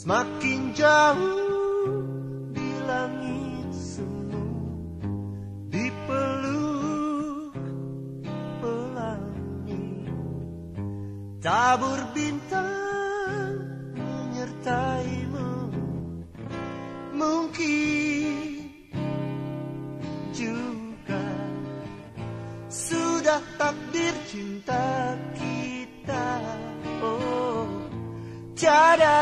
Semakin jauh di langit semu, dipeluk pelangi, tabur bintang menyertaimu. Mungkin juga sudah takdir cinta kita. Oh, tiada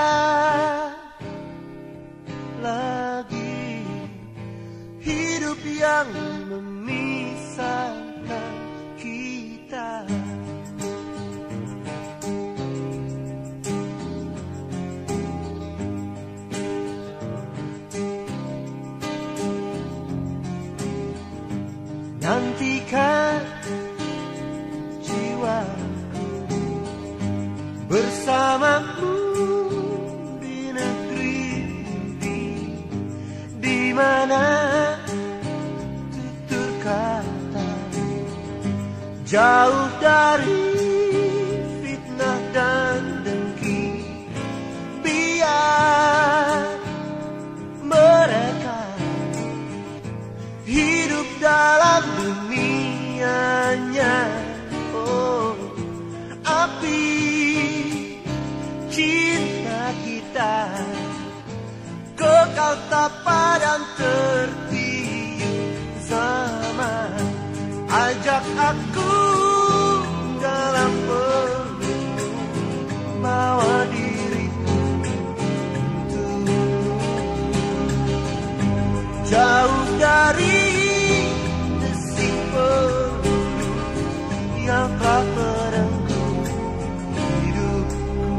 lagi hidup yang memisahkan kita. Nantikan jiwaku bersamamu di negeri mimpi, di mana tutur kata jauh dari fitnah dan dengki. Biar mereka hidup dalam dunianya. Oh, api cinta kita kekal tak padam tertiup zaman. Ajak aku dalam pelukmu, bawa diriku untukmu, jauh dari desik peluru yang telah merenggut hidupku.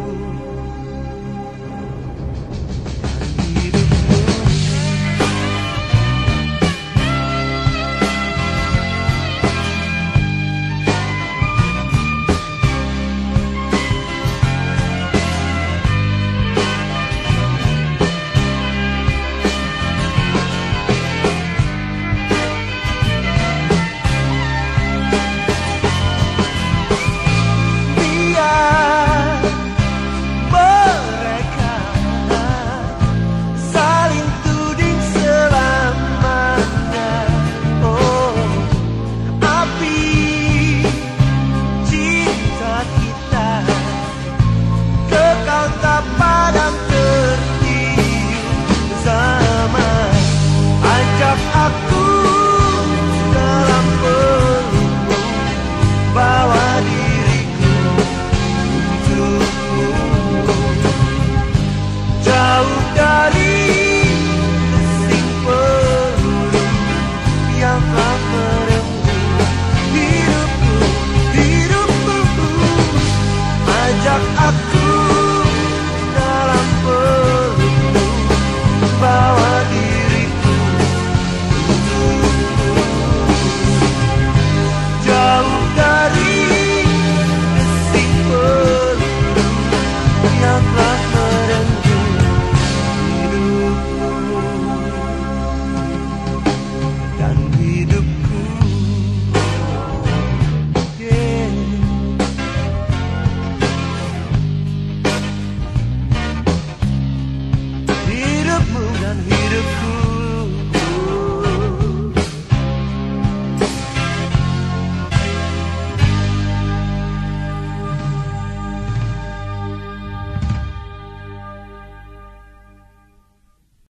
Hidupmu dan hidupku.